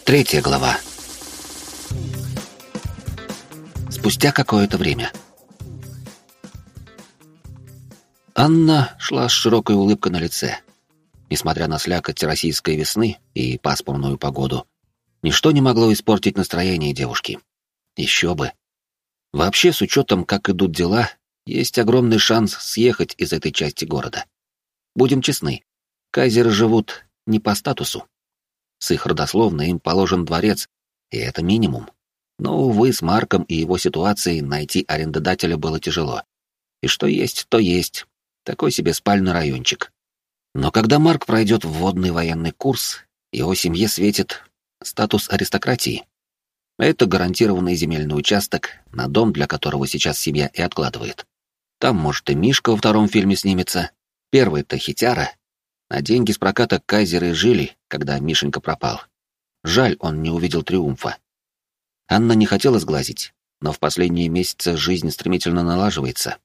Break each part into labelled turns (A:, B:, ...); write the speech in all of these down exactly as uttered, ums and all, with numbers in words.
A: Третья глава. Спустя какое-то время. Анна шла с широкой улыбкой на лице. Несмотря на слякоть российской весны и пасмурную погоду, ничто не могло испортить настроение девушки. Еще бы. Вообще, с учетом, как идут дела, есть огромный шанс съехать из этой части города. Будем честны, кайзеры живут не по статусу. С их родословной им положен дворец, и это минимум. Но, увы, с Марком и его ситуацией найти арендодателя было тяжело. И что есть, то есть. Такой себе спальный райончик. Но когда Марк пройдет вводный военный курс, его семье светит статус аристократии. Это гарантированный земельный участок, на дом, для которого сейчас семья и откладывает. Там, может, и Мишка во втором фильме снимется. Первый-то хитяра. На деньги с проката кайзеры жили, когда Мишенька пропал. Жаль, он не увидел триумфа. Анна не хотела сглазить, но в последние месяцы жизнь стремительно налаживается.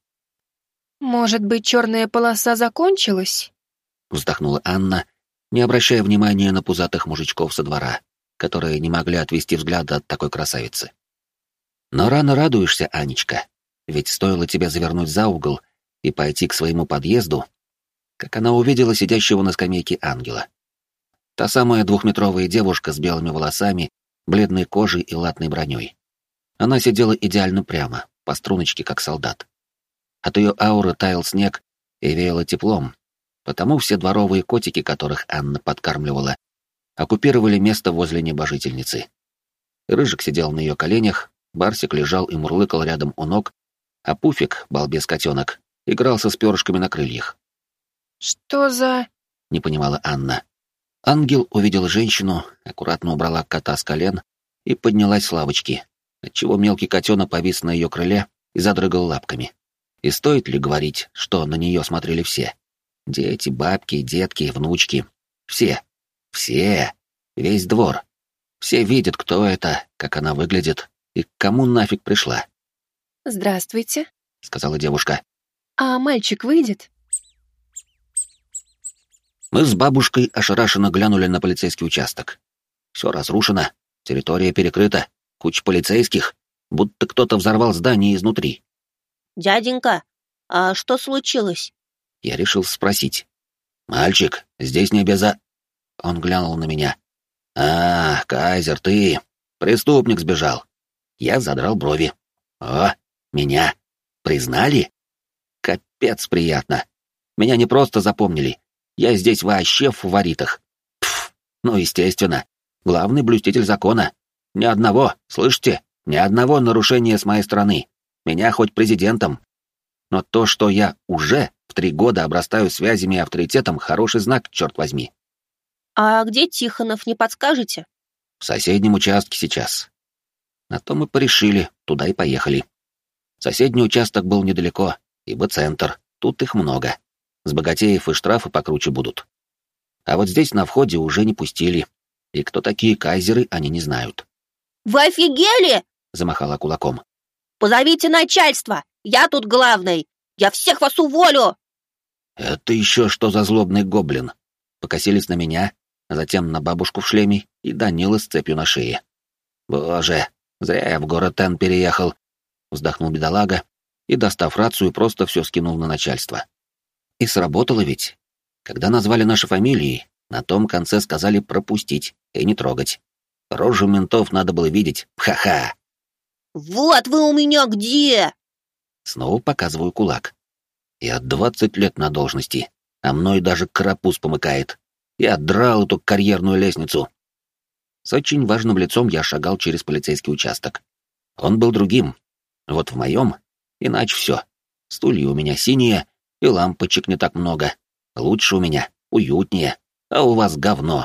B: «Может быть, черная полоса закончилась?»
A: Вздохнула Анна, не обращая внимания на пузатых мужичков со двора, которые не могли отвести взгляда от такой красавицы. Но рано радуешься, Анечка, ведь стоило тебе завернуть за угол и пойти к своему подъезду, как она увидела сидящего на скамейке ангела. Та самая двухметровая девушка с белыми волосами, бледной кожей и латной броней. Она сидела идеально прямо, по струночке, как солдат. От ее ауры таял снег и веяло теплом, потому все дворовые котики, которых Анна подкармливала, оккупировали место возле небожительницы. Рыжик сидел на ее коленях, Барсик лежал и мурлыкал рядом у ног, а Пуфик, балбес-котенок, игрался с перышками на крыльях.
B: «Что за...»
A: — не понимала Анна. Ангел увидел женщину, аккуратно убрала кота с колен и поднялась с лавочки, отчего мелкий котенок повис на ее крыле и задрыгал лапками. И стоит ли говорить, что на нее смотрели все? Дети, бабки, детки, внучки. Все. Все. Весь двор. Все видят, кто это, как она выглядит и к кому нафиг пришла.
B: «Здравствуйте»,
A: — сказала девушка.
B: «А мальчик выйдет?»
A: Мы с бабушкой ошарашенно глянули на полицейский участок. Все разрушено, территория перекрыта, куча полицейских, будто кто-то взорвал здание изнутри.
C: «Дяденька, а что случилось?»
A: Я решил спросить. «Мальчик, здесь не беза...» Он глянул на меня. «А, кайзер, ты... Преступник сбежал». Я задрал брови. «О, меня... Признали? Капец приятно. Меня не просто запомнили. Я здесь вообще в фаворитах. Пф, ну, естественно. Главный блюститель закона. Ни одного, слышите? Ни одного нарушения с моей стороны. Меня хоть президентом. Но то, что я уже в три года обрастаю связями и авторитетом, хороший знак, черт возьми.
C: «А где Тихонов, не подскажете?»
A: В соседнем участке сейчас. На то мы порешили, туда и поехали. Соседний участок был недалеко, ибо центр, тут их много. С богатеев и штрафы покруче будут. А вот здесь на входе уже не пустили. И кто такие кайзеры, они не знают.
C: «Вы офигели?»
A: — замахала кулаком.
C: «Позовите начальство! Я тут главный! Я всех вас уволю!»
A: «Это еще что за злобный гоблин?» Покосились на меня, а затем на бабушку в шлеме и Данила с цепью на шее. «Боже, зря я в город Н переехал!» — вздохнул бедолага и, достав рацию, просто все скинул на начальство. И сработало ведь. Когда назвали наши фамилии, на том конце сказали пропустить и не трогать. Рожу ментов надо было видеть. Ха-ха!
C: «Вот вы у меня где!»
A: Снова показываю кулак. Я двадцать лет на должности, а мной даже карапуз помыкает. Я драл эту карьерную лестницу. С очень важным лицом я шагал через полицейский участок. Он был другим. Вот в моем, иначе все. Стулья у меня синие, и лампочек не так много. Лучше у меня, уютнее, а у вас говно.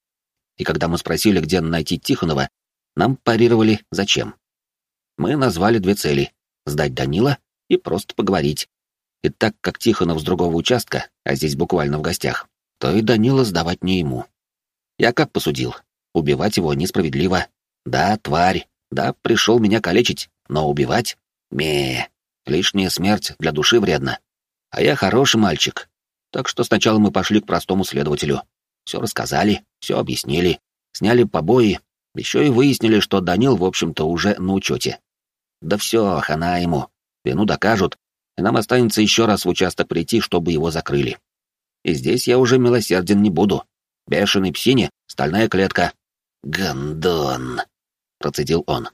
A: И когда мы спросили, где найти Тихонова, нам парировали зачем. Мы назвали две цели — сдать Данила и просто поговорить. И так как Тихонов с другого участка, а здесь буквально в гостях, то и Данила сдавать не ему. Я как посудил? Убивать его несправедливо. Да, тварь, да, пришел меня калечить, но убивать? Ме, лишняя смерть для души вредна. А я хороший мальчик. Так что сначала мы пошли к простому следователю. Все рассказали, все объяснили, сняли побои Еще и выяснили, что Данил, в общем-то, уже на учете. Да все, хана ему. Вину докажут, и нам останется еще раз в участок прийти, чтобы его закрыли. И здесь я уже милосерден не буду. Бешеной псине — стальная клетка. «Гондон!» — процедил он.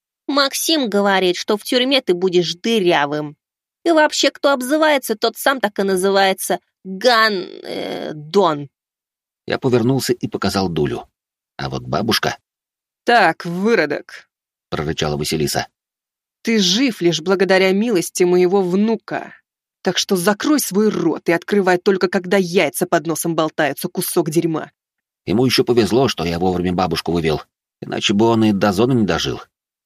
C: Максим говорит, что в тюрьме ты будешь дырявым. И вообще, кто обзывается, тот сам так и называется. Ган... Э, Дон.
A: Я повернулся и показал Дулю. А вот бабушка...
D: «Так, выродок»,
A: — прорычала Василиса.
D: «ты жив лишь благодаря милости моего внука. Так что закрой свой рот и открывай только, когда яйца под носом болтаются, кусок дерьма».
A: Ему еще повезло, что я вовремя бабушку вывел, иначе бы он и до зоны не дожил.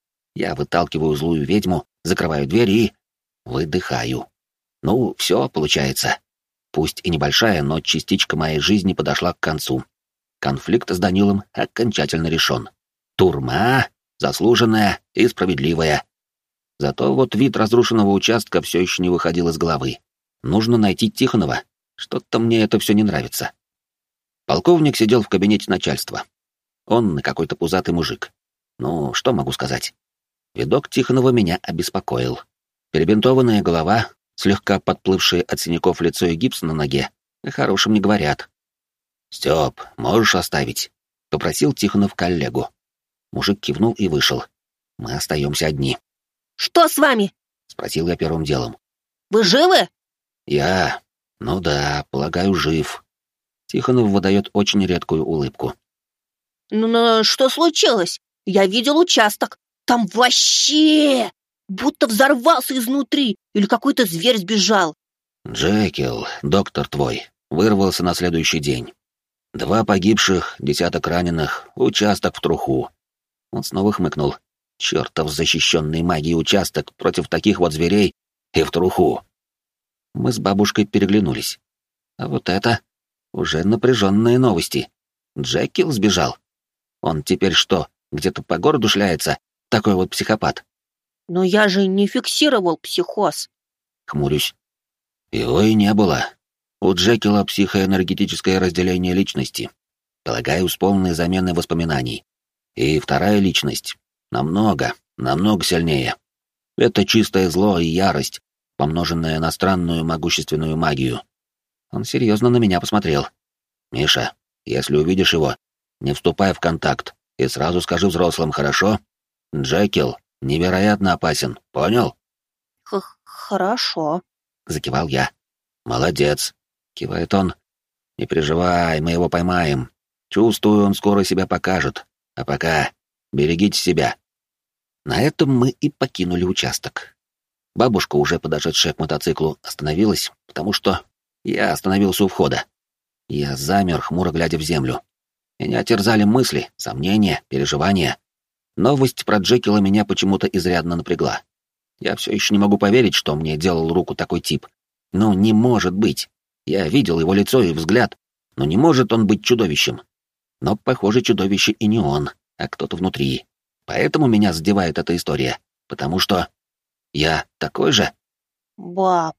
A: Я выталкиваю злую ведьму, закрываю дверь и... выдыхаю. Ну, все получается. Пусть и небольшая, но частичка моей жизни подошла к концу. Конфликт с Данилом окончательно решен. Турма заслуженная и справедливая. Зато вот вид разрушенного участка все еще не выходил из головы. Нужно найти Тихонова. Что-то мне это все не нравится. Полковник сидел в кабинете начальства. Он какой-то пузатый мужик. Ну, что могу сказать? Видок Тихонова меня обеспокоил. Перебинтованная голова, слегка подплывшие от синяков лицо и гипс на ноге, о хорошем не говорят. «Стёп, можешь оставить?» — попросил Тихонов коллегу. Мужик кивнул и вышел. Мы остаемся одни.
C: Что с вами?
A: — спросил я первым делом.
C: Вы живы?
A: Я... ну да, полагаю, жив. Тихонов выдает очень редкую улыбку.
C: Ну, ну что случилось? Я видел участок. Там вообще... будто взорвался изнутри, или какой-то зверь сбежал.
A: Джекил, доктор твой, вырвался на следующий день. Два погибших, десяток раненых, участок в труху. Он снова хмыкнул. Чертов защищенный магией участок против таких вот зверей и в труху. Мы с бабушкой переглянулись. А вот это уже напряженные новости. Джекил сбежал. Он теперь что, где-то по городу шляется? Такой вот психопат.
C: Но я же не фиксировал психоз.
A: Хмурюсь. Его и не было. У Джекила психоэнергетическое разделение личности. Полагаю, с полной заменой воспоминаний. И вторая личность. Намного, намного сильнее. Это чистое зло и ярость, помноженная на странную могущественную магию. Он серьезно на меня посмотрел. «Миша, если увидишь его, не вступай в контакт и сразу скажи взрослым, хорошо? Джекил невероятно опасен, понял?»
C: Х «Хорошо»,
A: — закивал я. «Молодец», — кивает он. «Не переживай, мы его поймаем. Чувствую, он скоро себя покажет. А пока берегите себя». На этом мы и покинули участок. Бабушка, уже подошедшая к мотоциклу, остановилась, потому что я остановился у входа. Я замер, хмуро глядя в землю. Меня терзали мысли, сомнения, переживания. Новость про Джекила меня почему-то изрядно напрягла. Я все еще не могу поверить, что мне делал руку такой тип. Ну, не может быть. Я видел его лицо и взгляд, но не может он быть чудовищем. Но, похоже, чудовище и не он, а кто-то внутри. Поэтому меня задевает эта история, потому что я такой же.
C: «Баб,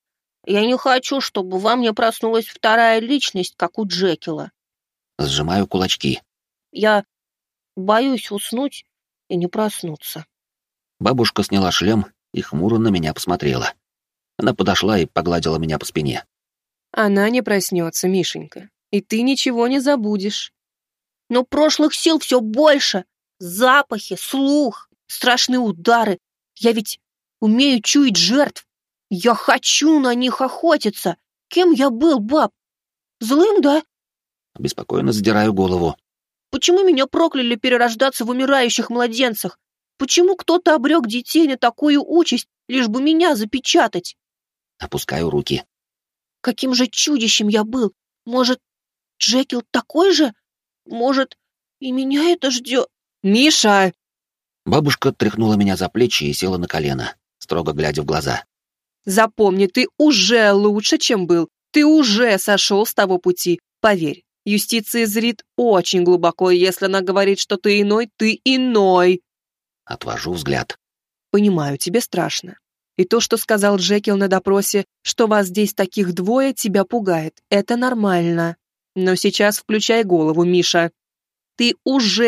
C: я не хочу, чтобы во мне проснулась вторая личность, как у Джекила.
A: Сжимаю кулачки.
C: Я боюсь уснуть и не проснуться».
A: Бабушка сняла шлем и хмуро на меня посмотрела. Она подошла и погладила меня по спине.
D: Она не проснется, Мишенька, и ты ничего не забудешь.
C: Но прошлых сил все больше. Запахи, слух, страшные удары. Я ведь умею чуять жертв. Я хочу на них охотиться. Кем я был, баб? Злым, да?
A: Беспокойно задираю голову.
C: Почему меня прокляли перерождаться в умирающих младенцах? Почему кто-то обрек детей на такую участь, лишь бы меня запечатать?
A: Опускаю руки.
C: Каким же чудищем я был? Может, Джекил такой же? Может, и меня это ждет?
D: Миша!
A: Бабушка тряхнула меня за плечи и села на колено, строго глядя в глаза.
D: Запомни, ты уже лучше, чем был. Ты уже сошел с того пути. Поверь, юстиция зрит очень глубоко, и если она говорит, что ты иной, ты иной.
A: Отвожу взгляд.
D: Понимаю, тебе страшно. И то, что сказал Джекил на допросе, что вас здесь таких двое, тебя пугает. Это нормально. Но сейчас включай голову, Миша. Ты уже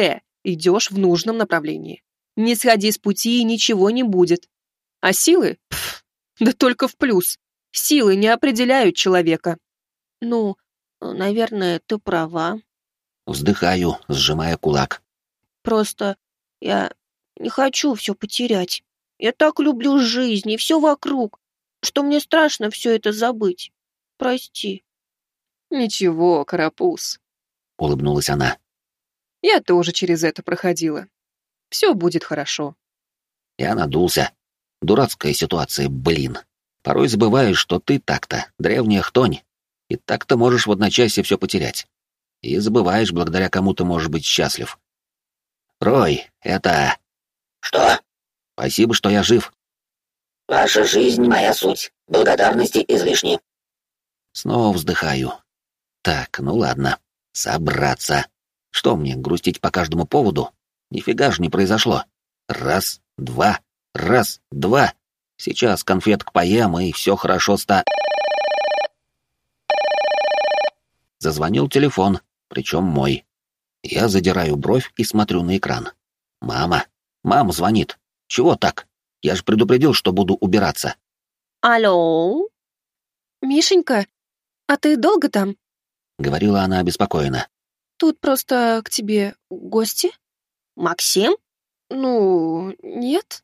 D: идешь в нужном направлении. Не сходи с пути, и ничего не будет. А силы? Пф, да только в плюс. Силы не определяют человека.
C: Ну, наверное, ты права.
A: Вздыхаю, сжимая кулак.
C: Просто я не хочу все потерять. Я так люблю жизнь и все вокруг, что мне страшно все это забыть. Прости.
D: Ничего, карапуз.
A: Улыбнулась она.
D: Я тоже через это проходила. Все будет хорошо.
A: Я надулся. Дурацкая ситуация, блин. Порой забываешь, что ты так-то древняя хтонь, и так-то можешь в одночасье все потерять. И забываешь, благодаря кому ты можешь быть счастлив. Рой, это...
E: Что?
A: Спасибо, что я жив.
E: Ваша жизнь — моя суть. Благодарности излишни.
A: Снова вздыхаю. Так, ну ладно. Собраться. Что мне, грустить по каждому поводу? Нифига же не произошло. Раз, два, раз, два. Сейчас конфеток поем, и все хорошо ста... Зазвонил телефон, причем мой. Я задираю бровь и смотрю на экран. Мама. Мама звонит. Чего так? Я же предупредил, что буду убираться.
C: Алло?
B: Мишенька, а ты долго там?
A: Говорила она обеспокоенно.
B: Тут просто к тебе гости?
C: Максим?
B: Ну, нет.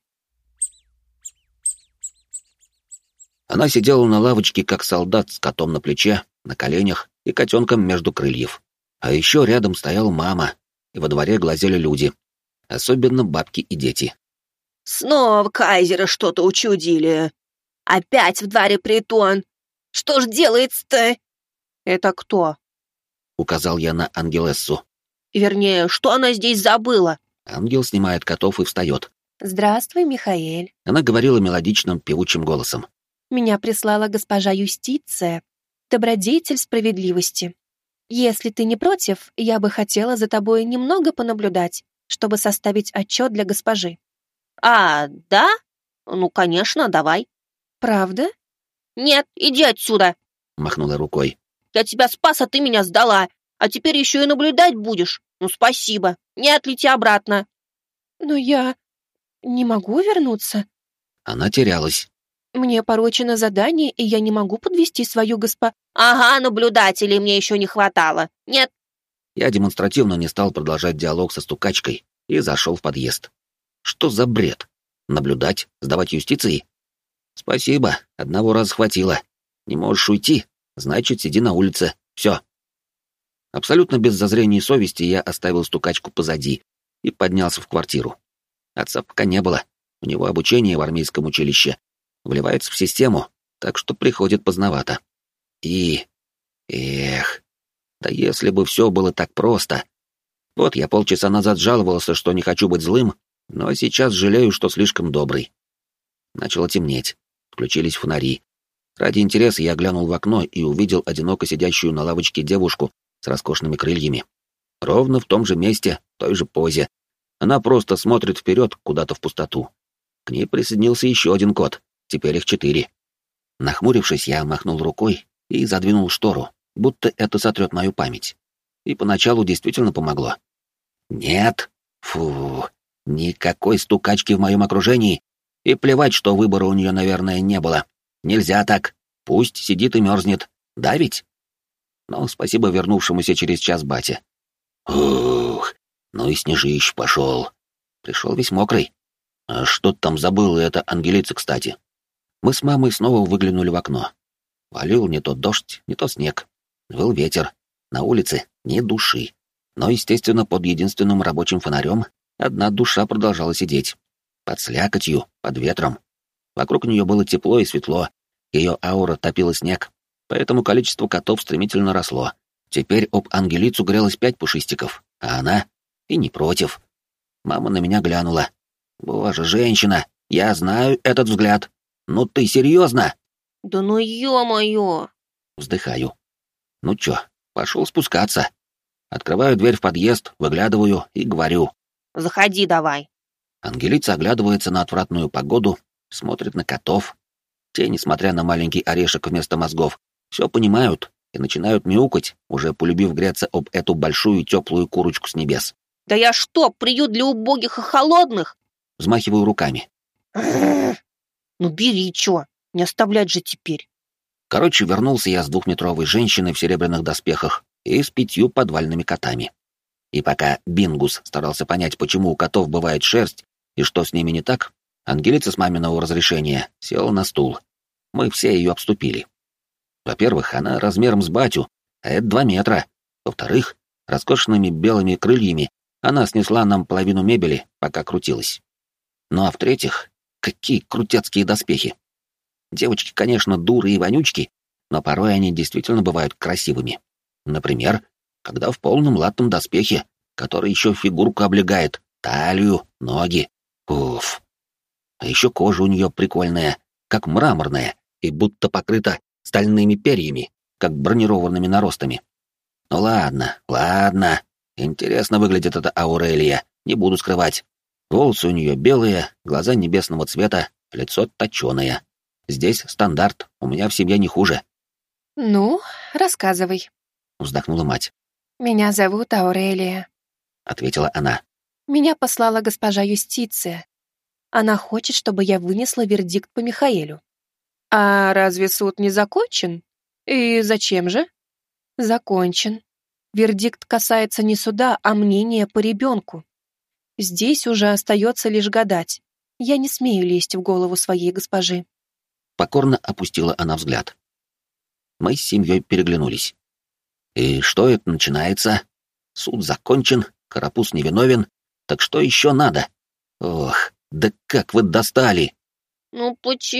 A: Она сидела на лавочке, как солдат, с котом на плече, на коленях и котенком между крыльев. А еще рядом стояла мама, и во дворе глазели люди. Особенно бабки и дети.
C: Снова кайзера что-то учудили. Опять в дворе притон. Что ж делается-то? Это кто?
A: Указал я на Ангелессу.
C: Вернее, что она здесь забыла?
A: Ангел снимает котов и встает.
B: Здравствуй, Михаэль.
A: Она говорила мелодичным, певучим голосом.
B: Меня прислала госпожа Юстиция, добродетель справедливости. Если ты не против, я бы хотела за тобой немного понаблюдать, чтобы составить отчет для госпожи.
C: А, да? Ну, конечно, давай.
B: Правда?
C: Нет, иди отсюда.
A: Махнула рукой.
C: Я тебя спас, а ты меня сдала. А теперь еще и наблюдать будешь. Ну, спасибо. Нет, лети обратно.
B: Но я не могу вернуться.
A: Она терялась.
B: Мне поручено задание, и я не могу подвести свою госпо...
C: Ага, наблюдателей мне еще не хватало. Нет.
A: Я демонстративно не стал продолжать диалог со стукачкой и зашел в подъезд. Что за бред? Наблюдать? Сдавать юстиции? Спасибо, одного раза хватило. Не можешь уйти? Значит, сиди на улице. Все. Абсолютно без зазрения совести я оставил стукачку позади и поднялся в квартиру. Отца пока не было. У него обучение в армейском училище. Вливается в систему, так что приходит поздновато. И... Эх... Да если бы все было так просто. Вот я полчаса назад жаловался, что не хочу быть злым, но сейчас жалею, что слишком добрый. Начало темнеть. Включились фонари. Ради интереса я глянул в окно и увидел одиноко сидящую на лавочке девушку с роскошными крыльями. Ровно в том же месте, той же позе. Она просто смотрит вперед, куда-то в пустоту. К ней присоединился еще один кот. Теперь их четыре. Нахмурившись, я махнул рукой и задвинул штору, будто это сотрет мою память. И поначалу действительно помогло. Нет. Фу. Никакой стукачки в моем окружении. И плевать, что выбора у нее, наверное, не было. Нельзя так. Пусть сидит и мерзнет. Да ведь? Но спасибо вернувшемуся через час бате. Ух, ну и снежищ пошел. Пришел весь мокрый. А что там забыла эта Ангелица, кстати? Мы с мамой снова выглянули в окно. Валил не то дождь, не то снег. Выл ветер. На улице ни души. Но, естественно, под единственным рабочим фонарем одна душа продолжала сидеть. Под слякотью, под ветром. Вокруг нее было тепло и светло. Ее аура топила снег. Поэтому количество котов стремительно росло. Теперь об Ангелицу грелось пять пушистиков, а она и не против. Мама на меня глянула. «Боже, женщина, я знаю этот взгляд. Ну ты серьезно?»
C: Да ну ё-моё.
A: Вздыхаю. Ну чё, пошел спускаться. Открываю дверь в подъезд, выглядываю и говорю.
C: Заходи давай.
A: Ангелица оглядывается на отвратную погоду, смотрит на котов. Те, несмотря на маленький орешек вместо мозгов, все понимают и начинают мяукать, уже полюбив греться об эту большую теплую курочку с небес.
C: Да я что, приют для убогих и холодных?
A: Взмахиваю руками.
C: Ну бери, чё, не оставлять же теперь.
A: Короче, вернулся я с двухметровой женщиной в серебряных доспехах и с пятью подвальными котами. И пока Бингус старался понять, почему у котов бывает шерсть и что с ними не так, Ангелица с маминого разрешения села на стул. Мы все ее обступили. Во-первых, она размером с батю, а это два метра. Во-вторых, роскошными белыми крыльями она снесла нам половину мебели, пока крутилась. Ну а в-третьих, какие крутецкие доспехи. Девочки, конечно, дуры и вонючки, но порой они действительно бывают красивыми. Например, когда в полном латном доспехе, который еще фигурку облегает, талию, ноги. Уф. А еще кожа у нее прикольная, как мраморная, и будто покрыта стальными перьями, как бронированными наростами. Ну ладно, ладно. Интересно выглядит эта Аурелия, не буду скрывать. Волосы у нее белые, глаза небесного цвета, лицо точеное. Здесь стандарт, у меня в семье не хуже.
B: «Ну, рассказывай»,
A: — вздохнула мать.
B: «Меня зовут Аурелия»,
A: — ответила она.
B: «Меня послала госпожа Юстиция. Она хочет, чтобы я вынесла вердикт по Михаэлю». «А разве суд не закончен? И зачем же?» «Закончен. Вердикт касается не суда, а мнения по ребенку. Здесь уже остается лишь гадать. Я не смею лезть в голову своей госпожи».
A: Покорно опустила она взгляд. Мы с семьей переглянулись. И что это начинается? Суд закончен, Карапуз невиновен. Так что еще надо? Ох, да как вы достали!
C: Ну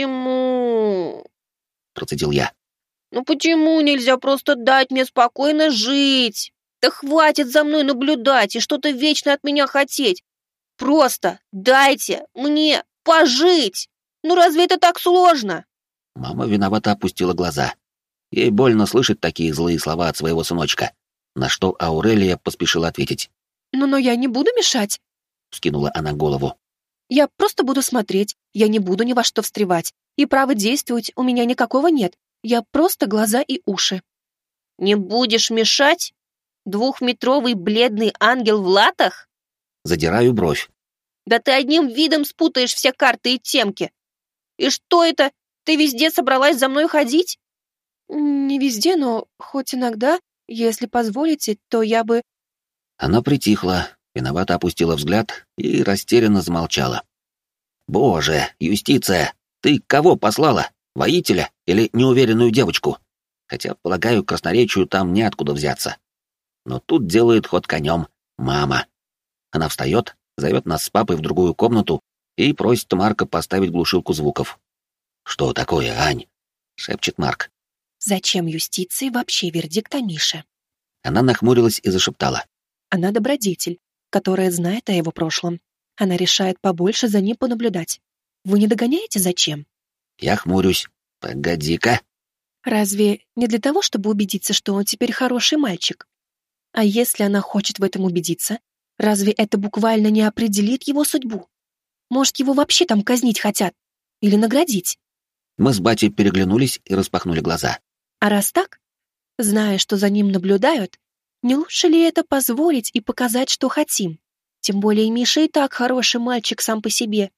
C: почему?
A: Процедил я.
C: Ну почему нельзя просто дать мне спокойно жить? Да хватит за мной наблюдать и что-то вечно от меня хотеть. Просто дайте мне пожить. Ну разве это так сложно?
A: Мама виновато опустила глаза. Ей больно слышать такие злые слова от своего сыночка, на что Аурелия поспешила ответить.
B: «Ну, но я не буду мешать»,
A: — вскинула она голову.
B: «Я просто буду смотреть, я не буду ни во что встревать, и права действовать у меня никакого нет, я просто глаза и уши».
C: «Не будешь мешать? Двухметровый бледный ангел в латах?»
A: Задираю бровь.
C: «Да ты одним видом спутаешь все карты и темки. И что это, ты везде собралась за мной ходить?»
B: «Не везде, но хоть иногда, если позволите, то я бы...»
A: Она притихла, виновато опустила взгляд и растерянно замолчала. «Боже, Юстиция, ты кого послала? Воителя или неуверенную девочку? Хотя, полагаю, красноречию там неоткуда взяться. Но тут делает ход конем мама. Она встает, зовет нас с папой в другую комнату и просит Марка поставить глушилку звуков. «Что такое, Ань?» — шепчет Марк.
B: «Зачем юстиции вообще вердикт о Мише?»
A: Она нахмурилась и зашептала.
B: «Она добродетель, которая знает о его прошлом. Она решает побольше за ним понаблюдать. Вы не догоняете, зачем?»
A: Я хмурюсь. «Погоди-ка».
B: «Разве не для того, чтобы убедиться, что он теперь хороший мальчик? А если она хочет в этом убедиться, разве это буквально не определит его судьбу? Может, его вообще там казнить хотят? Или наградить?»
A: Мы с батей переглянулись и распахнули глаза.
B: А раз так, зная, что за ним наблюдают, не лучше ли это позволить и показать, что хотим? Тем более Миша и так хороший мальчик сам по себе.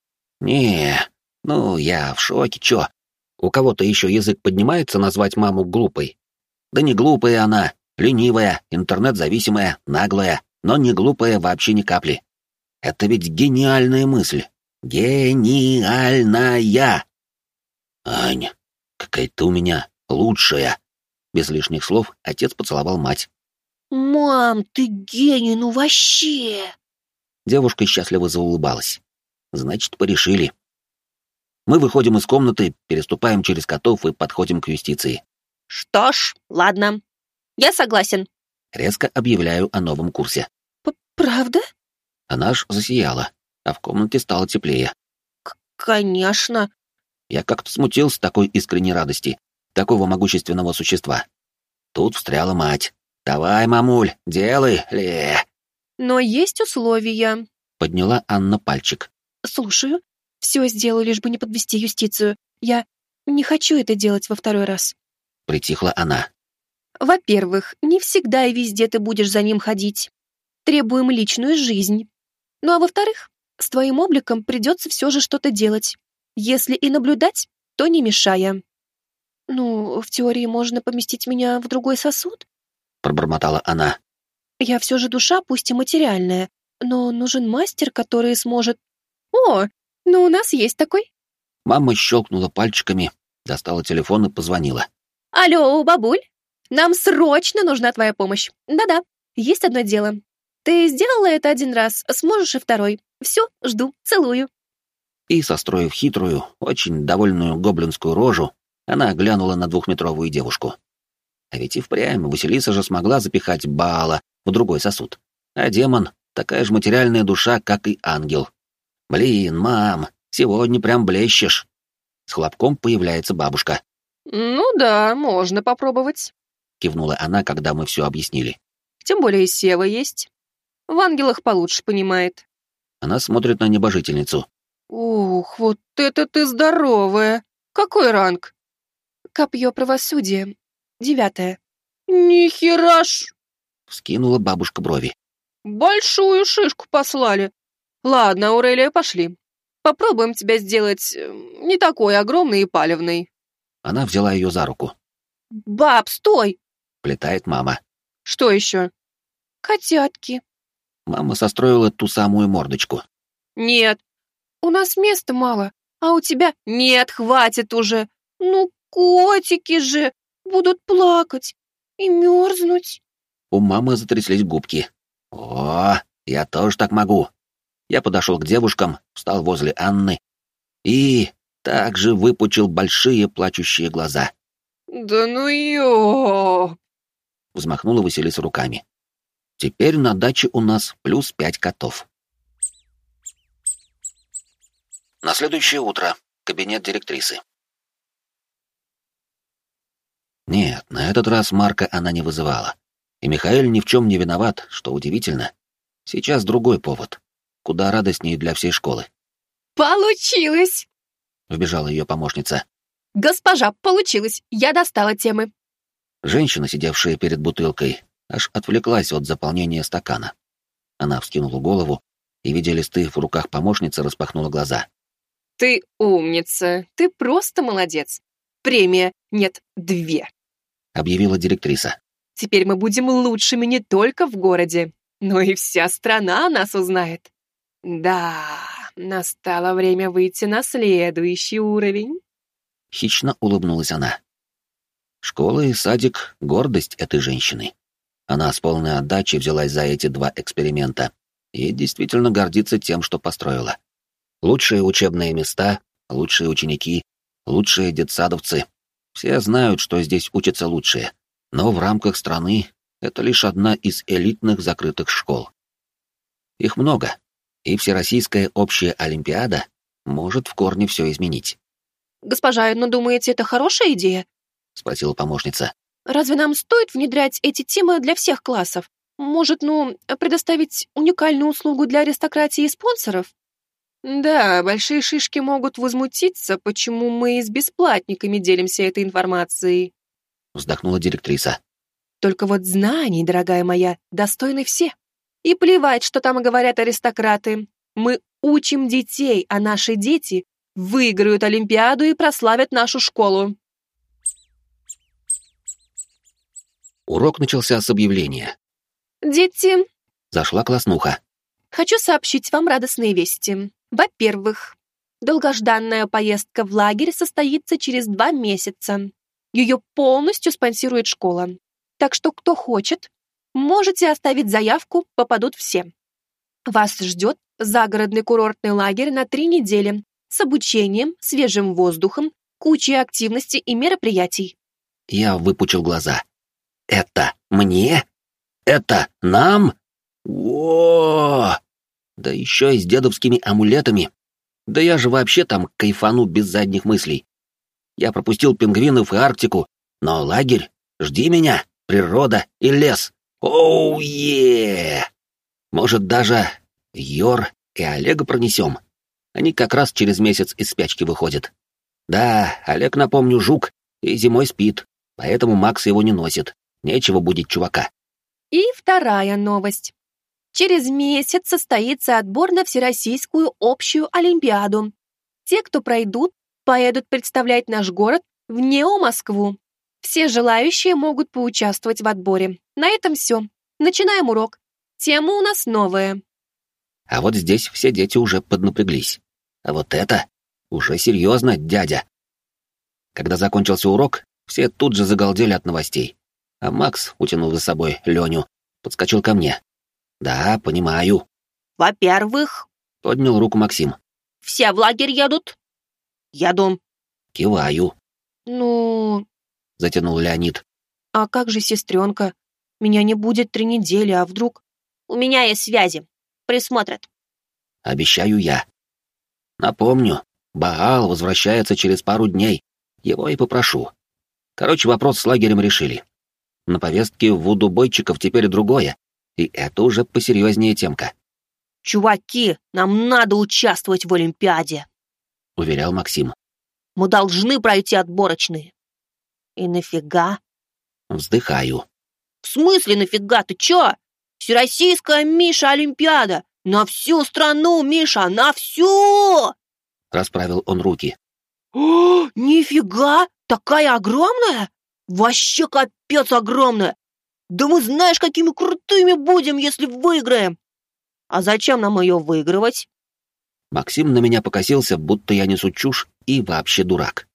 A: «Не, ну я в шоке, чё? У кого-то еще язык поднимается назвать маму глупой? Да не глупая она, ленивая, интернет-зависимая, наглая, но не глупая вообще ни капли. Это ведь гениальная мысль. Гениальная! Ань, какая ты у меня лучшая!» Без лишних слов отец поцеловал мать.
C: «Мам, ты гений, ну вообще!»
A: Девушка счастливо заулыбалась. «Значит, порешили». Мы выходим из комнаты, переступаем через котов и подходим к юстиции.
C: «Что ж, ладно. Я согласен».
A: Резко объявляю о новом курсе.
B: «Правда?»
A: Она аж засияла, а в комнате стало теплее.
C: «Конечно».
A: Я как-то смутился такой искренней радости, такого могущественного существа. Тут встряла мать. «Давай, мамуль, делай, ле!»
B: «Но есть условия»,
A: — подняла Анна пальчик.
B: «Слушаю. Все сделаю, лишь бы не подвести юстицию. Я не хочу это делать во второй раз».
A: Притихла она.
B: «Во-первых, не всегда и везде ты будешь за ним ходить. требуем личную жизнь. Ну а во-вторых, с твоим обликом придется все же что-то делать. Если и наблюдать, то не мешая. Ну, в теории можно поместить меня в другой сосуд?
A: Пробормотала она.
B: Я все же душа, пусть и материальная, но нужен мастер, который сможет... О, ну у нас есть такой.
A: Мама щелкнула пальчиками, достала телефон и позвонила.
B: Алло, бабуль, нам срочно нужна твоя помощь. Да-да, есть одно дело. Ты сделала это один раз, сможешь и второй. Все, жду, целую.
A: И, состроив хитрую, очень довольную гоблинскую рожу, она глянула на двухметровую девушку. А ведь и впрямь Василиса же смогла запихать Баала в другой сосуд. А демон — такая же материальная душа, как и ангел. Блин, мам, сегодня прям блещешь. С хлопком появляется бабушка.
D: «Ну да, можно попробовать»,
A: — кивнула она, когда мы все объяснили.
D: «тем более Сева есть. В ангелах получше понимает».
A: Она смотрит на небожительницу.
D: «Ух, вот это ты здоровая! Какой ранг?»
B: Копье правосудия. Девятое.
D: «Нихера ж!
A: Вскинула бабушка брови.
D: Большую шишку послали. Ладно, Аурелия, пошли. Попробуем тебя сделать э, не такой огромной и палевной».
A: Она взяла ее за руку.
B: Баб, стой!
A: Плетает мама.
D: «Что еще?»
B: Котятки.
A: Мама состроила ту самую мордочку.
D: «Нет».
B: У нас места мало, а у тебя...
D: «Нет, хватит уже».
B: Ну, котики же будут плакать и мерзнуть.
A: У мамы затряслись губки. О, я тоже так могу. Я подошел к девушкам, встал возле Анны и также выпучил большие плачущие глаза.
D: «Да ну ё!»
A: Взмахнула Василиса руками. Теперь на даче у нас плюс пять котов. На следующее утро. Кабинет директрисы. Нет, на этот раз Марка она не вызывала. И Михаэль ни в чем не виноват, что удивительно. Сейчас другой повод. Куда радостнее для всей школы.
B: Получилось!
A: Вбежала ее помощница.
B: Госпожа, получилось. Я достала темы.
A: Женщина, сидевшая перед бутылкой, аж отвлеклась от заполнения стакана. Она вскинула голову и, видя листы в руках помощницы, распахнула глаза.
D: «Ты умница, ты просто молодец. Премия, нет, две»,
A: — объявила директриса.
D: «Теперь мы будем лучшими не только в городе, но и вся страна нас узнает. Да, настало время выйти на следующий уровень».
A: Хищно улыбнулась она. Школа и садик — гордость этой женщины. Она с полной отдачей взялась за эти два эксперимента и действительно гордится тем, что построила. Лучшие учебные места, лучшие ученики, лучшие детсадовцы. Все знают, что здесь учатся лучшие, но в рамках страны это лишь одна из элитных закрытых школ. Их много, и Всероссийская общая олимпиада может в корне все изменить.
B: Госпожа, ну думаете, это хорошая идея?
A: — спросила помощница.
B: Разве нам стоит внедрять эти темы для всех классов? Может, ну, предоставить уникальную услугу для аристократии и спонсоров?
D: Да, большие шишки могут возмутиться, почему мы с бесплатниками делимся этой информацией.
A: Вздохнула директриса.
B: Только вот знаний, дорогая моя, достойны все. И плевать, что там говорят аристократы. Мы учим детей, а наши дети выиграют Олимпиаду и прославят нашу школу.
A: Урок начался с объявления.
B: Дети,
A: Зашла класснуха.
B: хочу сообщить вам радостные вести. Во-первых, долгожданная поездка в лагерь состоится через два месяца. Ее полностью спонсирует школа. Так что, кто хочет, можете оставить заявку, попадут все. Вас ждет загородный курортный лагерь на три недели с обучением, свежим воздухом, кучей активностей и мероприятий.
A: Я выпучил глаза. Это мне? Это нам? О! Да еще и с дедовскими амулетами. Да я же вообще там кайфану без задних мыслей. Я пропустил пингвинов и Арктику, но лагерь, жди меня, природа и лес. Оу-е! Может, даже Йор и Олега пронесем? Они как раз через месяц из спячки выходят. Да, Олег, напомню, жук и зимой спит, поэтому Макс его не носит. Нечего будить чувака.
B: И вторая новость. Через месяц состоится отбор на Всероссийскую общую олимпиаду. Те, кто пройдут, поедут представлять наш город в Нео-Москву. Все желающие могут поучаствовать в отборе. На этом все. Начинаем урок. Тема у нас новая.
A: А вот здесь все дети уже поднапряглись. А вот это уже серьезно, дядя. Когда закончился урок, все тут же загалдели от новостей. А Макс, утянув за собой Леню, подскочил ко мне. «Да, понимаю»,
C: Во-первых,
A: — поднял руку Максим.
C: все в лагерь едут. Еду.
A: «Киваю»,
B: Ну,
A: — затянул Леонид.
B: а как же сестренка? Меня не будет три недели, а вдруг...
C: У меня есть связи. Присмотрят.
A: «Обещаю я». «Напомню, Баал возвращается через пару дней. Его и попрошу. Короче, вопрос с лагерем решили. На повестке вуду-бойчиков теперь другое, и это уже посерьезнее темка»,
C: Чуваки, нам надо участвовать в Олимпиаде.
A: — уверял Максим.
C: Мы должны пройти отборочные. И нафига?
A: Вздыхаю.
C: В смысле нафига? Ты чё? Всероссийская, Миша, Олимпиада. На всю страну, Миша, на всю!
A: Расправил он руки.
C: О, нифига! Такая огромная? Вообще капец огромная! Да мы знаешь, какими крутыми будем, если выиграем! А зачем нам ее выигрывать?
A: Максим на меня покосился, будто я несу чушь и вообще дурак.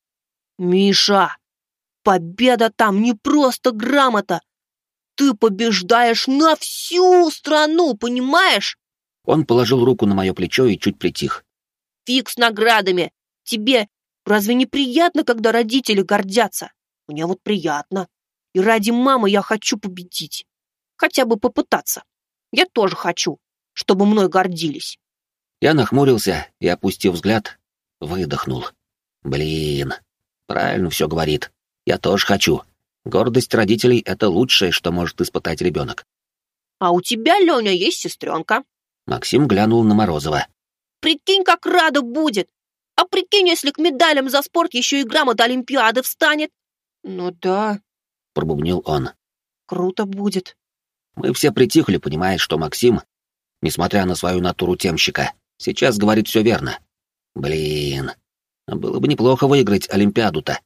C: Миша, победа там не просто грамота. Ты побеждаешь на всю страну, понимаешь?
A: Он положил руку на мое плечо и чуть притих.
C: Фиг с наградами. Тебе разве не приятно, когда родители гордятся? Мне вот приятно. И ради мамы я хочу победить. Хотя бы попытаться. Я тоже хочу, чтобы мной гордились.
A: Я нахмурился и, опустив взгляд, выдохнул. Блин, правильно все говорит. Я тоже хочу. Гордость родителей — это лучшее, что может испытать ребенок.
C: А у тебя, Леня, есть сестренка.
A: Максим глянул на Морозова.
C: Прикинь, как рада будет. А прикинь, если к медалям за спорт еще и грамота Олимпиады встанет.
B: Ну да,
A: Пробубнил он.
B: круто будет.
A: Мы все притихли, понимая, что Максим, несмотря на свою натуру темщика, сейчас говорит все верно. Блин, было бы неплохо выиграть Олимпиаду-то.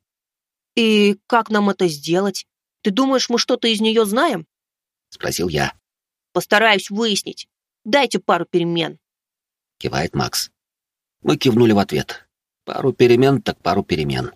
C: И как нам это сделать? Ты думаешь, мы что-то из нее знаем?
A: Спросил я.
C: Постараюсь выяснить. Дайте пару перемен.
A: Кивает Макс. Мы кивнули в ответ. Пару перемен, так пару перемен.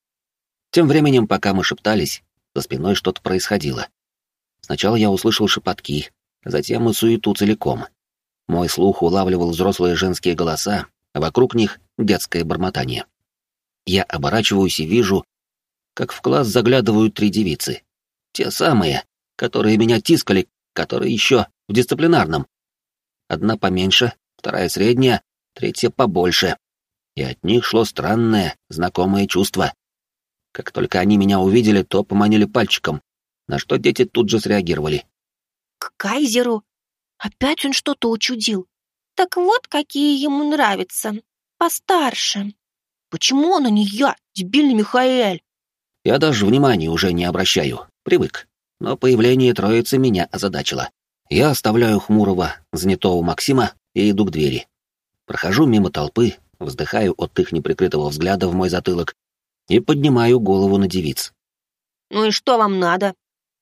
A: Тем временем, пока мы шептались, за спиной что-то происходило. Сначала я услышал шепотки, затем и суету целиком. Мой слух улавливал взрослые женские голоса, а вокруг них детское бормотание. Я оборачиваюсь и вижу, как в класс заглядывают три девицы. Те самые, которые меня тискали, которые еще в дисциплинарном. Одна поменьше, вторая средняя, третья побольше. И от них шло странное, знакомое чувство. Как только они меня увидели, то поманили пальчиком, на что дети тут же среагировали.
C: К Кайзеру? Опять он что-то учудил.
B: Так вот, какие ему нравятся. Постарше.
C: Почему он, а не я, дебильный Михаэль?
A: Я даже внимания уже не обращаю, привык. Но появление троицы меня озадачило. Я оставляю хмурого, занятого Максима и иду к двери. Прохожу мимо толпы, вздыхаю от их неприкрытого взгляда в мой затылок и поднимаю голову на девиц.
C: Ну и что вам надо?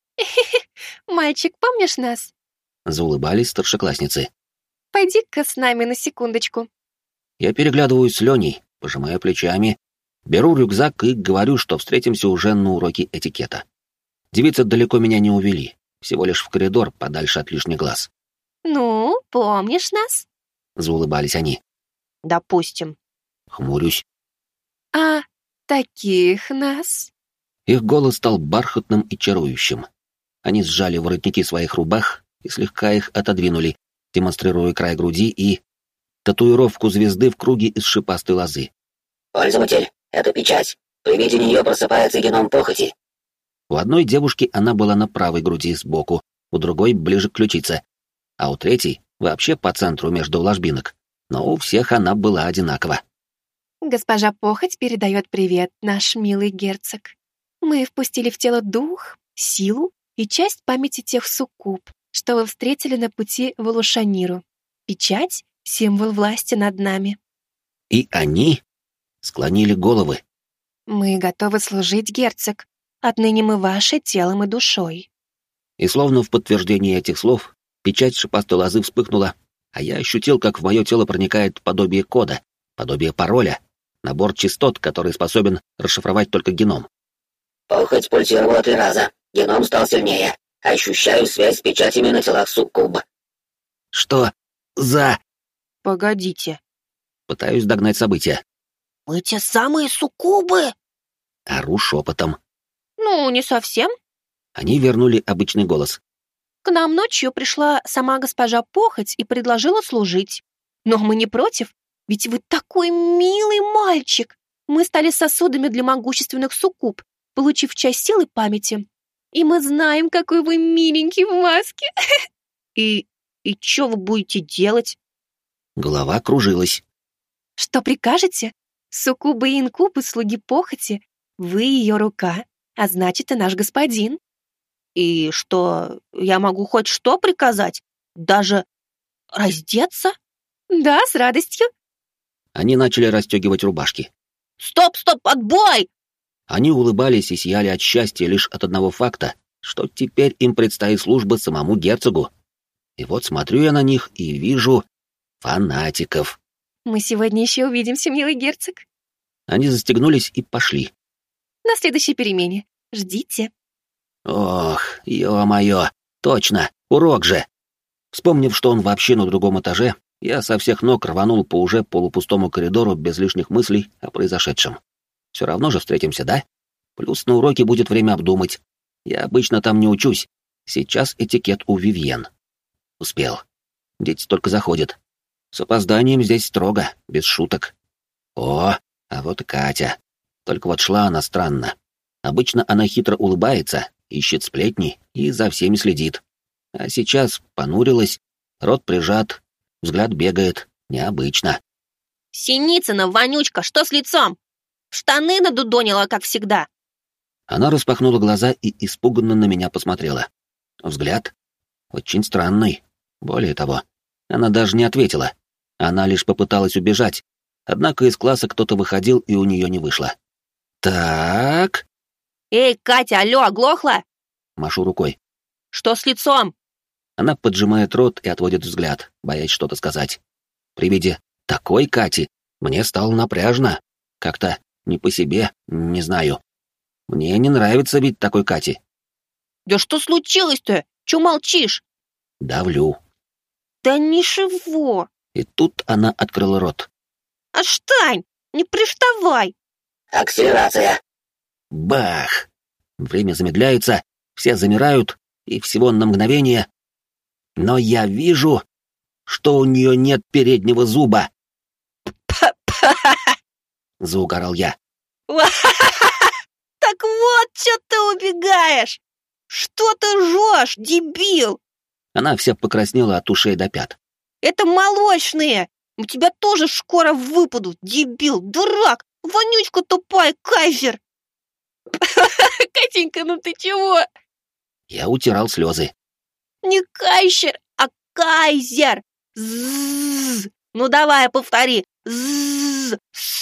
B: Мальчик, помнишь нас?
A: Заулыбались старшеклассницы.
B: Пойди-ка с нами на секундочку.
A: Я переглядываюсь с Леней, пожимаю плечами, беру рюкзак и говорю, что встретимся уже на уроке этикета. Девицы далеко меня не увели, всего лишь в коридор, подальше от лишних глаз.
B: Ну, помнишь нас?
A: Заулыбались они.
C: Допустим.
A: Хмурюсь.
B: А таких нас?
A: Их голос стал бархатным и чарующим. Они сжали воротники своих рубах и слегка их отодвинули, демонстрируя край груди и татуировку звезды в круге из шипастой лозы.
E: Пользователь, это печать. При виде нее просыпается геном похоти.
A: У одной девушки она была на правой груди сбоку, у другой ближе к ключице, а у третьей вообще по центру между ложбинок, но у всех она была одинакова.
B: Госпожа Похоть передает привет, наш милый герцог. Мы впустили в тело дух, силу и часть памяти тех суккуб, что вы встретили на пути в Алушаниру. Печать — символ власти над нами.
A: И они склонили головы.
B: Мы готовы служить, герцог. Отныне мы ваши телом и душой.
A: И словно в подтверждение этих слов, печать шипастой лозы вспыхнула, а я ощутил, как в мое тело проникает подобие кода, подобие пароля, набор частот, который способен расшифровать только геном.
E: Похоть пульсировала три раза. Геном стал сильнее. Ощущаю связь с печатями на телах суккуба.
A: Что за...
C: Погодите.
A: Пытаюсь догнать события.
C: Мы те самые суккубы?
A: Ору шепотом.
B: Ну, не совсем.
A: Они вернули обычный голос.
B: К нам ночью пришла сама госпожа Похоть и предложила служить. Но мы не против, ведь вы такой милый мальчик. Мы стали сосудами для могущественных суккуб, получив часть силы памяти. И мы знаем, какой вы миленький в маске.
C: И... и что вы будете делать?
A: Голова кружилась.
B: Что прикажете? Суккубы и инкубы — слуги Похоти. Вы ее рука, а значит, и наш господин.
C: И что, я могу хоть что приказать? Даже раздеться?
B: Да, с радостью.
A: Они начали расстегивать рубашки.
C: Стоп, стоп, отбой!
A: Они улыбались и сияли от счастья лишь от одного факта, что теперь им предстоит служба самому герцогу. И вот смотрю я на них и вижу фанатиков.
B: Мы сегодня еще увидимся, милый герцог.
A: Они застегнулись и пошли.
B: На следующей перемене. Ждите.
A: Ох, ё-моё, точно, урок же. Вспомнив, что он вообще на другом этаже, я со всех ног рванул по уже полупустому коридору без лишних мыслей о произошедшем. Все равно же встретимся, да? Плюс на уроке будет время обдумать. Я обычно там не учусь. Сейчас этикет у Вивьен. Успел. Дети только заходят. С опозданием здесь строго, без шуток. О, а вот и Катя. Только вот шла она странно. Обычно она хитро улыбается, ищет сплетни и за всеми следит. А сейчас понурилась, рот прижат, взгляд бегает. Необычно.
C: Синицына, вонючка, что с лицом? В штаны надудонила, как всегда.
A: Она распахнула глаза и испуганно на меня посмотрела. Взгляд очень странный. Более того, она даже не ответила. Она лишь попыталась убежать. Однако из класса кто-то выходил, и у нее не вышло. «Так...»
C: Эй, Катя, алло, оглохла?
A: Машу рукой.
C: Что с лицом?
A: Она поджимает рот и отводит взгляд, боясь что-то сказать. При виде такой Кати мне стало напряжно. Как-то не по себе, не знаю. Мне не нравится видеть такой Кати.
C: Да что случилось-то? Чё молчишь?
A: Давлю.
C: Да ничего.
A: И тут она открыла рот.
C: Отстань, не приставай.
E: Акселерация.
A: Бах! Время замедляется, все замирают, и всего на мгновение. Но я вижу, что у нее нет переднего зуба. Заугорал я.
C: Так вот, чё ты убегаешь? Что ты жжешь, дебил?
A: Она вся покраснела от ушей до пят.
C: Это молочные. У тебя тоже скоро выпадут, дебил, дурак, вонючка тупая, кайзер. Катенька, ну ты чего?
A: Я утирал слезы.
C: Не кайзер, а кайзер. Зззз. Ну давай, повтори. Зззз.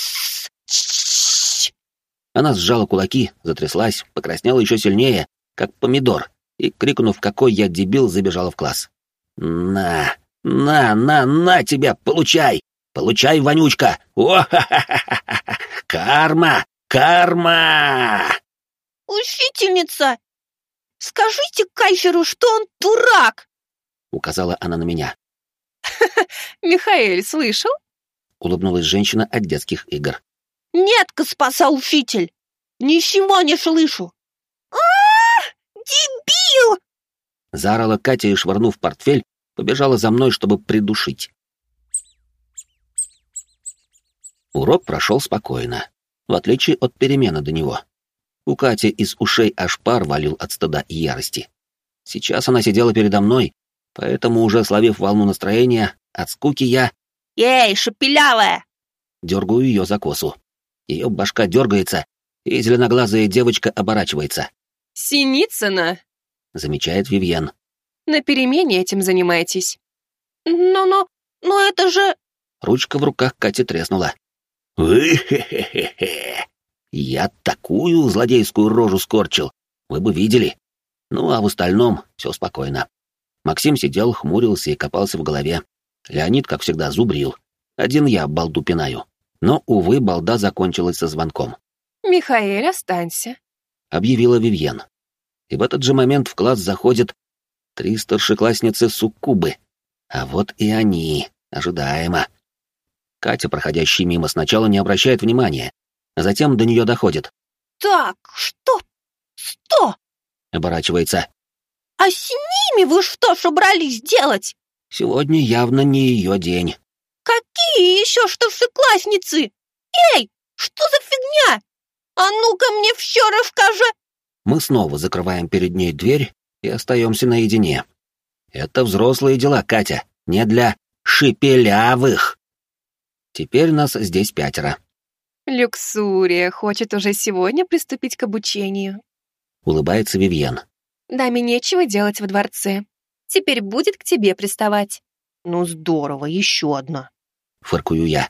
A: Она сжала кулаки, затряслась, покраснела еще сильнее, как помидор, и, крикнув, какой я дебил, забежала в класс. «На, на, на, на тебя, получай! Получай, вонючка! О-ха-ха-ха-ха! Карма! Карма!»
C: Учительница, скажите кайзеру, что он дурак!
A: Указала она на меня.
B: Михаэль, слышал?
A: Улыбнулась женщина от детских игр.
C: Нет, госпожа учитель, ничего не слышу. А, дебил!
A: Заорала Катя и, швырнув портфель, побежала за мной, чтобы придушить. Урок прошел спокойно, в отличие от перемены до него. У Кати из ушей аж пар валил от стыда и ярости. Сейчас она сидела передо мной, поэтому, уже словив волну настроения, от скуки я...
C: Эй, шепелявая!
A: Дергаю ее за косу. Ее башка дергается, и зеленоглазая девочка оборачивается.
D: «Синицына!»
A: Замечает Вивьен.
B: На перемене этим занимайтесь.
C: Но, но, но это же...
A: Ручка в руках Кати треснула. «Хе-хе-хе-хе! Я такую злодейскую рожу скорчил, вы бы видели. Ну, а в остальном все спокойно». Максим сидел, хмурился и копался в голове. Леонид, как всегда, зубрил. Один я балду пинаю. Но, увы, балда закончилась со звонком.
B: «Михаэль, останься»,
A: — объявила Вивьен. И в этот же момент в класс заходят три старшеклассницы суккубы. А вот и они, ожидаемо. Катя, проходящая мимо, сначала не обращает внимания, а затем до нее доходит.
C: Так, что? Что?
A: Оборачивается.
C: А с ними вы что собрались делать?
A: Сегодня явно не ее день.
C: Какие еще старшеклассницы? Эй, что за фигня? А ну-ка мне все расскажи.
A: Мы снова закрываем перед ней дверь и остаемся наедине. Это взрослые дела, Катя, не для шепелявых. Теперь нас здесь пятеро.
B: «Люксурия хочет уже сегодня приступить к обучению»,
A: — улыбается Вивьен.
B: «Даме нечего делать во дворце. Теперь будет к тебе приставать».
C: «Ну здорово, еще одна»,
A: — фыркую я.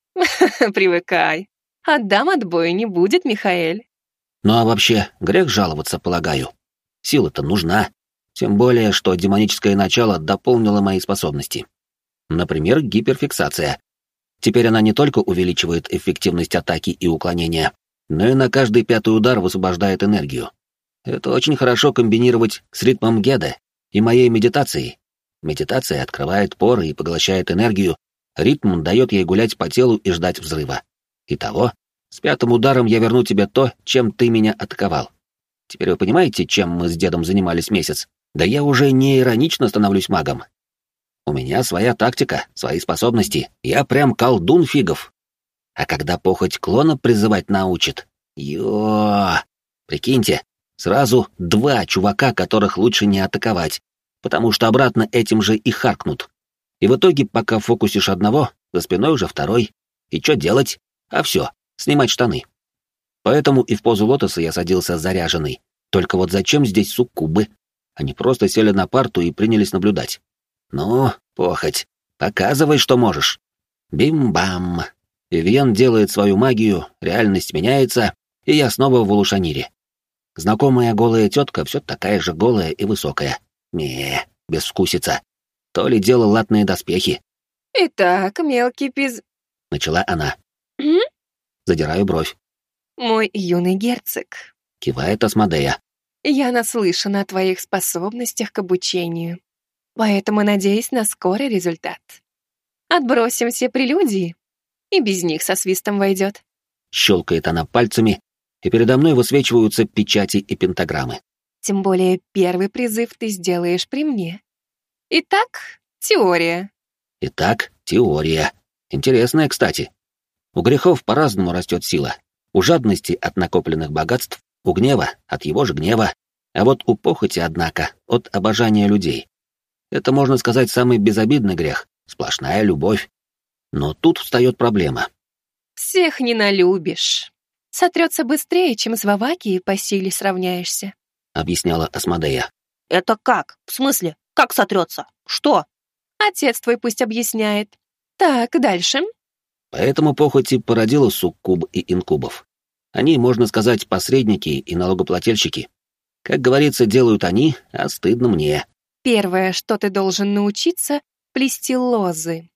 B: «Привыкай. Отдам отбоя не будет, Михаэль».
A: Ну а вообще, грех жаловаться, полагаю. Сила-то нужна. Тем более, что демоническое начало дополнило мои способности. Например, гиперфиксация. Теперь она не только увеличивает эффективность атаки и уклонения, но и на каждый пятый удар высвобождает энергию. Это очень хорошо комбинировать с ритмом Геда и моей медитацией. Медитация открывает поры и поглощает энергию, ритм дает ей гулять по телу и ждать взрыва. Итого, с пятым ударом я верну тебе то, чем ты меня атаковал. Теперь вы понимаете, чем мы с дедом занимались месяц? Да я уже не иронично становлюсь магом. У меня своя тактика, свои способности, я прям колдун фигов. А когда похоть клона призывать научит, ё, прикиньте, сразу два чувака, которых лучше не атаковать, потому что обратно этим же и харкнут. И в итоге, пока фокусишь одного, за спиной уже второй. И что делать? А все, снимать штаны. Поэтому и в позу лотоса я садился заряженный. Только вот зачем здесь суккубы? Они просто сели на парту и принялись наблюдать. Ну, похоть, показывай, что можешь. Бим-бам. Вивьен делает свою магию, реальность меняется, и я снова в Улушанире. Знакомая голая тетка все такая же голая и высокая. Не, безвкусица. То ли дело латные доспехи.
B: «Итак, мелкий пиз...»
A: — начала она.
B: «М?
A: Задираю бровь.
B: Мой юный герцог»,
A: — кивает Асмодея.
B: «Я наслышана о твоих способностях к обучению, поэтому надеюсь на скорый результат. Отбросим все прелюдии, и без них со свистом войдет».
A: Щелкает она пальцами, и передо мной высвечиваются печати и пентаграммы.
B: «Тем более первый призыв ты сделаешь при мне. Итак, теория».
A: Итак, теория. Интересная, кстати. У грехов по-разному растет сила. У жадности от накопленных богатств, у гнева от его же гнева, а вот у похоти, однако, от обожания людей. Это, можно сказать, самый безобидный грех, сплошная любовь. Но тут встает проблема.
B: «Всех не налюбишь. Сотрется быстрее, чем с Вавакией по силе сравняешься»,
A: — объясняла Асмодея.
C: Это как? В смысле? Как сотрется? Что?
B: «Отец твой пусть объясняет. Так, дальше».
A: Поэтому похоти породила суккуб и инкубов. Они, можно сказать, посредники и налогоплательщики. Как говорится, делают они, а стыдно мне.
B: Первое, что ты должен научиться — плести лозы.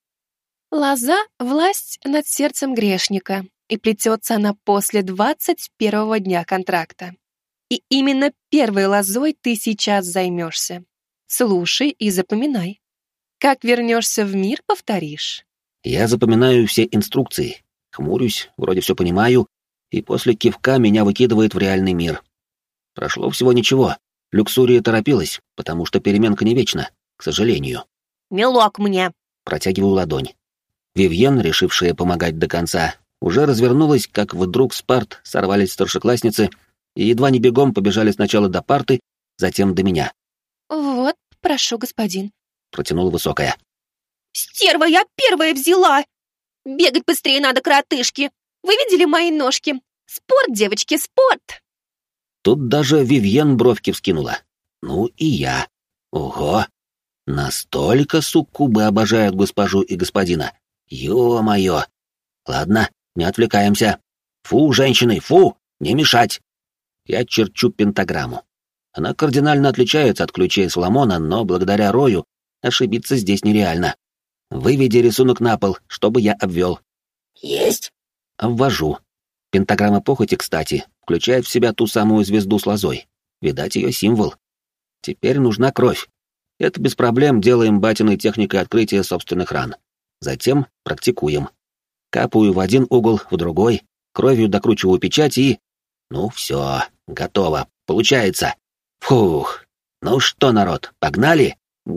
B: Лоза — власть над сердцем грешника, и плетется она после двадцать первого дня контракта. И именно первой лозой ты сейчас займешься. Слушай и запоминай. Как вернешься в мир, повторишь.
A: Я запоминаю все инструкции, хмурюсь, вроде все понимаю, и после кивка меня выкидывает в реальный мир. Прошло всего ничего. Люксурия торопилась, потому что переменка не вечна, к сожалению.
C: Мелок мне.
A: Протягиваю ладонь. Вивьен, решившая помогать до конца, уже развернулась, как вдруг с парт сорвались старшеклассницы и едва не бегом побежали сначала до парты, затем до меня.
B: «Вот, прошу, господин»,
A: — протянула высокая.
C: Стерва, я первая взяла. Бегать быстрее надо, коротышки.
B: Вы видели мои ножки? Спорт, девочки, спорт!»
A: Тут даже Вивьен бровки вскинула. Ну и я. Ого! Настолько суккубы обожают госпожу и господина. Ё-моё! Ладно, не отвлекаемся. Фу, женщины, фу! Не мешать! Я черчу пентаграмму. Она кардинально отличается от ключей Соломона, но благодаря Рою ошибиться здесь нереально. Выведи рисунок на пол, чтобы я обвел.
E: Есть.
A: Ввожу. Пентаграмма похоти, кстати, включает в себя ту самую звезду с лозой. Видать, ее символ. Теперь нужна кровь. Это без проблем делаем батиной техникой открытия собственных ран. Затем практикуем. Капаю в один угол, в другой, кровью докручиваю печать и... Ну все, готово, получается. Фух. Ну что, народ, погнали?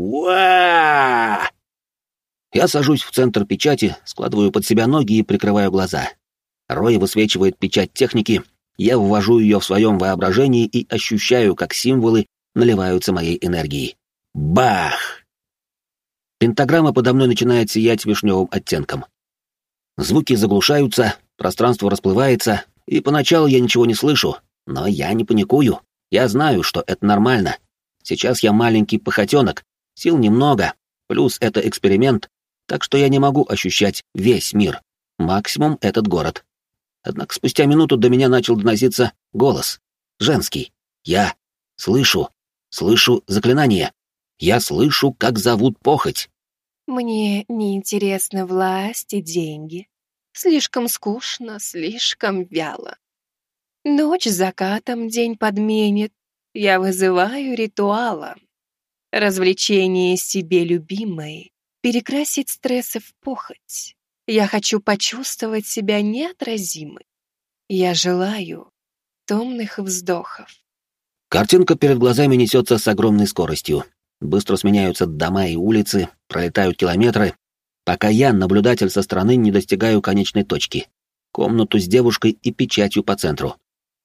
A: Уа! Я сажусь в центр печати, складываю под себя ноги и прикрываю глаза. Рой высвечивает печать техники, я ввожу ее в своем воображении и ощущаю, как символы наливаются моей энергией. Бах! Пентаграмма подо мной начинает сиять вишневым оттенком. Звуки заглушаются, пространство расплывается, и поначалу я ничего не слышу, но я не паникую. Я знаю, что это нормально. Сейчас я маленький похотенок, сил немного, плюс это эксперимент, так что я не могу ощущать весь мир. Максимум этот город. Однако спустя минуту до меня начал доноситься голос. Женский. Я слышу, слышу заклинание. Я слышу, как зовут похоть.
B: Мне неинтересны власть и деньги. Слишком скучно, слишком вяло. Ночь закатом день подменит. Я вызываю ритуала. Развлечение себе любимой перекрасить стрессы в похоть. Я хочу почувствовать себя неотразимой. Я желаю томных вздохов.
A: Картинка перед глазами несется с огромной скоростью. Быстро сменяются дома и улицы, пролетают километры, пока я, наблюдатель со стороны, не достигаю конечной точки. Комнату с девушкой и печатью по центру.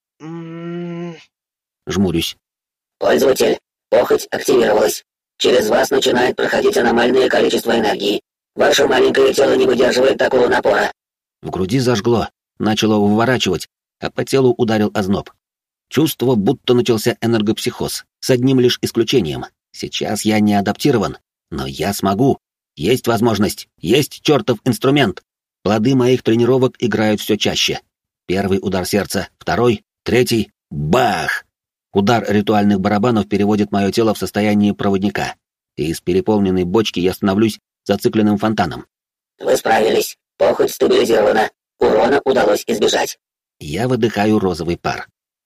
A: Жмурюсь.
E: Пользователь, похоть активировалась. Через вас начинает проходить аномальное количество энергии. Ваше маленькое тело не выдерживает такого напора.
A: В груди зажгло, начало выворачивать, а по телу ударил озноб. Чувство, будто начался энергопсихоз, с одним лишь исключением. Сейчас я не адаптирован, но я смогу. Есть возможность, есть чертов инструмент. Плоды моих тренировок играют все чаще. Первый удар сердца, второй, третий, бах! Удар ритуальных барабанов переводит мое тело в состояние проводника, и из переполненной бочки я становлюсь зацикленным фонтаном.
E: Вы справились. Похоть стабилизирована. Урона удалось избежать.
A: Я выдыхаю розовый пар.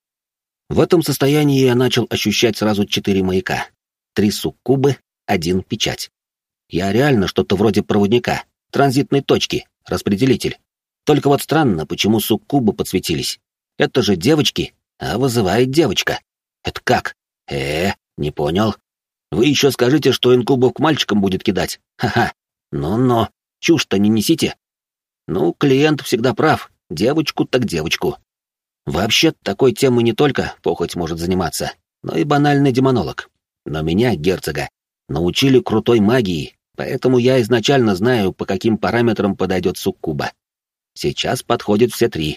A: В этом состоянии я начал ощущать сразу четыре маяка. Три суккубы, один печать. Я реально что-то вроде проводника, транзитной точки, распределитель. Только вот странно, почему суккубы подсветились. Это же девочки, а вызывает девочка. Это как? Э, не понял. Вы еще скажите, что инкубов к мальчикам будет кидать. Ха-ха. Ну-но, чушь-то не несите. Ну, клиент всегда прав. Девочку так девочку. Вообще, такой темой не только похоть может заниматься, но и банальный демонолог. Но меня, герцога, научили крутой магии, поэтому я изначально знаю, по каким параметрам подойдет суккуба. Сейчас подходят все три.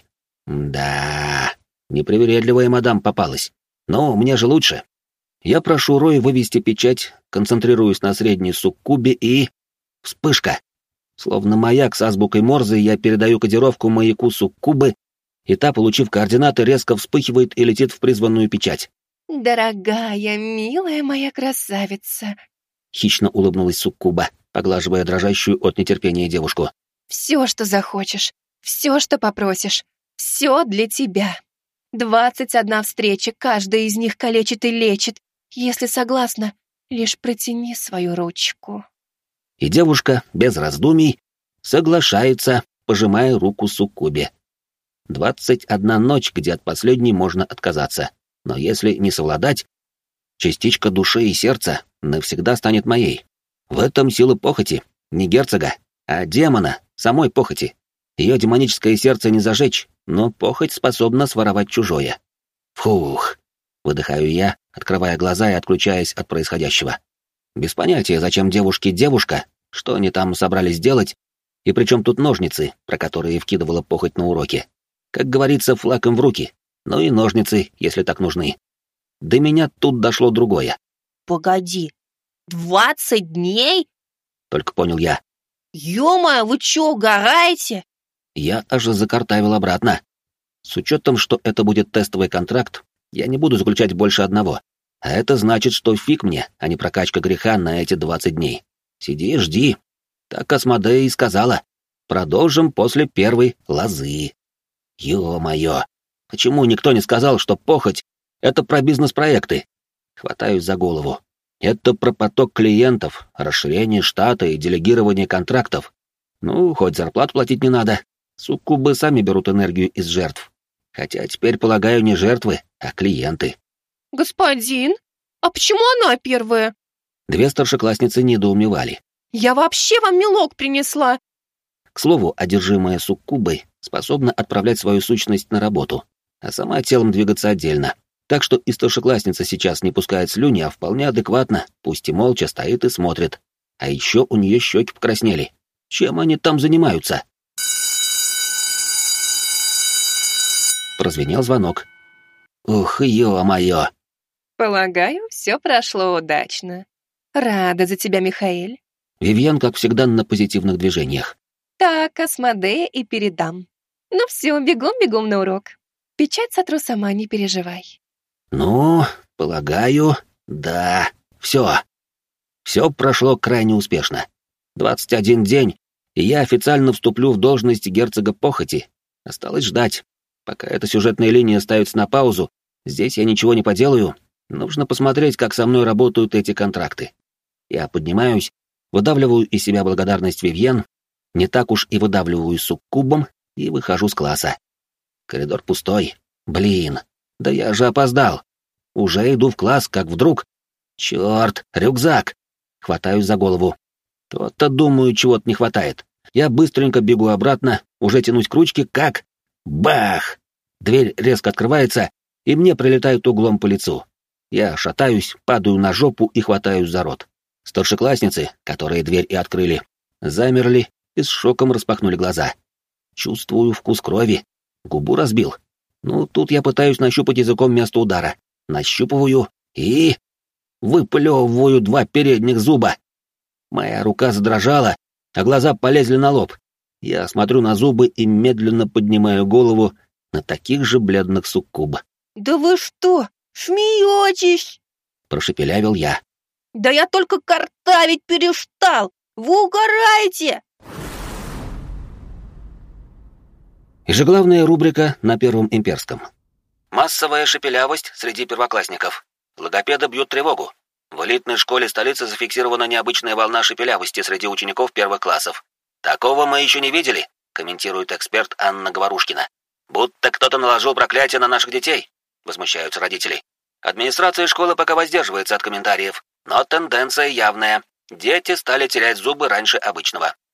A: Да, непривередливая мадам попалась. Но мне же лучше. Я прошу Рой вывести печать, концентрируюсь на средней суккубе и... Вспышка. Словно маяк с азбукой Морзе, я передаю кодировку маяку суккубы, и та, получив координаты, резко вспыхивает и летит в призванную печать.
B: «Дорогая, милая моя красавица!»
A: Хищно улыбнулась суккуба, поглаживая дрожащую от нетерпения девушку.
B: «Все, что захочешь, все, что попросишь, все для тебя. Двадцать одна встреча, каждая из них калечит и лечит. Если согласна, лишь протяни свою ручку».
A: И девушка, без раздумий, соглашается, пожимая руку суккубе. Двадцать одна ночь, где от последней можно отказаться. Но если не совладать, частичка души и сердца навсегда станет моей. В этом сила похоти, не герцога, а демона, самой похоти. Ее демоническое сердце не зажечь, но похоть способна своровать чужое. Фух, выдыхаю я, открывая глаза и отключаясь от происходящего. Без понятия, зачем девушке девушка, что они там собрались делать, и причем тут ножницы, про которые вкидывала похоть на уроке. Как говорится, флаг им в руки. Ну и ножницы, если так нужны. До меня тут дошло другое.
C: Погоди, Двадцать дней?
A: Только понял я.
C: Ё-моё, вы чё, угораете?
A: Я аж закартавил обратно. С учетом, что это будет тестовый контракт, я не буду заключать больше одного. А это значит, что фиг мне, а не прокачка греха на эти двадцать дней. Сиди и жди. Так Асмодея и сказала. Продолжим после первой лозы. Ё-моё, почему никто не сказал, что похоть — это про бизнес-проекты? Хватаюсь за голову. Это про поток клиентов, расширение штата и делегирование контрактов. Ну, хоть зарплату платить не надо. Суккубы сами берут энергию из жертв. Хотя теперь, полагаю, не жертвы, а клиенты.
B: Господин, а почему она первая?
A: Две старшеклассницы недоумевали.
B: Я вообще вам мелок принесла.
A: К слову, одержимая суккубой способна отправлять свою сущность на работу, а сама телом двигаться отдельно. Так что и старшеклассница сейчас не пускает слюни, а вполне адекватно, пусть и молча стоит и смотрит. А еще у нее щеки покраснели. Чем они там занимаются? Прозвенел звонок. Ух, ё-моё!
B: Полагаю, все прошло удачно. Рада за тебя, Михаэль.
A: Вивьен, как всегда, на позитивных движениях.
B: Так, Асмодея и передам. Ну все, бегом-бегом на урок. Печать сотру сама, не переживай.
A: Ну, полагаю, да, все. Все прошло крайне успешно. двадцать один день, и я официально вступлю в должность герцога похоти. Осталось ждать. Пока эта сюжетная линия ставится на паузу, здесь я ничего не поделаю. Нужно посмотреть, как со мной работают эти контракты. Я поднимаюсь, выдавливаю из себя благодарность Вивьен, не так уж и выдавливаю суккубом, и выхожу с класса. Коридор пустой. Блин, да я же опоздал. Уже иду в класс, как вдруг... Черт, рюкзак! Хватаюсь за голову. То-то, думаю, чего-то не хватает. Я быстренько бегу обратно, уже тянусь к ручке, как... Бах! Дверь резко открывается, и мне прилетает углом по лицу. Я шатаюсь, падаю на жопу и хватаюсь за рот. Старшеклассницы, которые дверь и открыли, замерли и с шоком распахнули глаза. Чувствую вкус крови. Губу разбил. Ну, тут я пытаюсь нащупать языком место удара. Нащупываю и... выплевываю два передних зуба. Моя рука задрожала, а глаза полезли на лоб. Я смотрю на зубы и медленно поднимаю голову на таких же бледных суккуб.
C: Да вы что, смеетесь?
A: Прошепелявил я.
C: Да я только картавить перестал. Вы угораете?
A: Ежеглавная рубрика на Первом Имперском. Массовая шепелявость среди первоклассников. Логопеды бьют тревогу. В элитной школе столицы зафиксирована необычная волна шепелявости среди учеников первых классов. Такого мы еще не видели, комментирует эксперт Анна Говорушкина. Будто кто-то наложил проклятие на наших детей, возмущаются родители. Администрация школы пока воздерживается от комментариев, но тенденция явная. Дети стали терять зубы раньше обычного.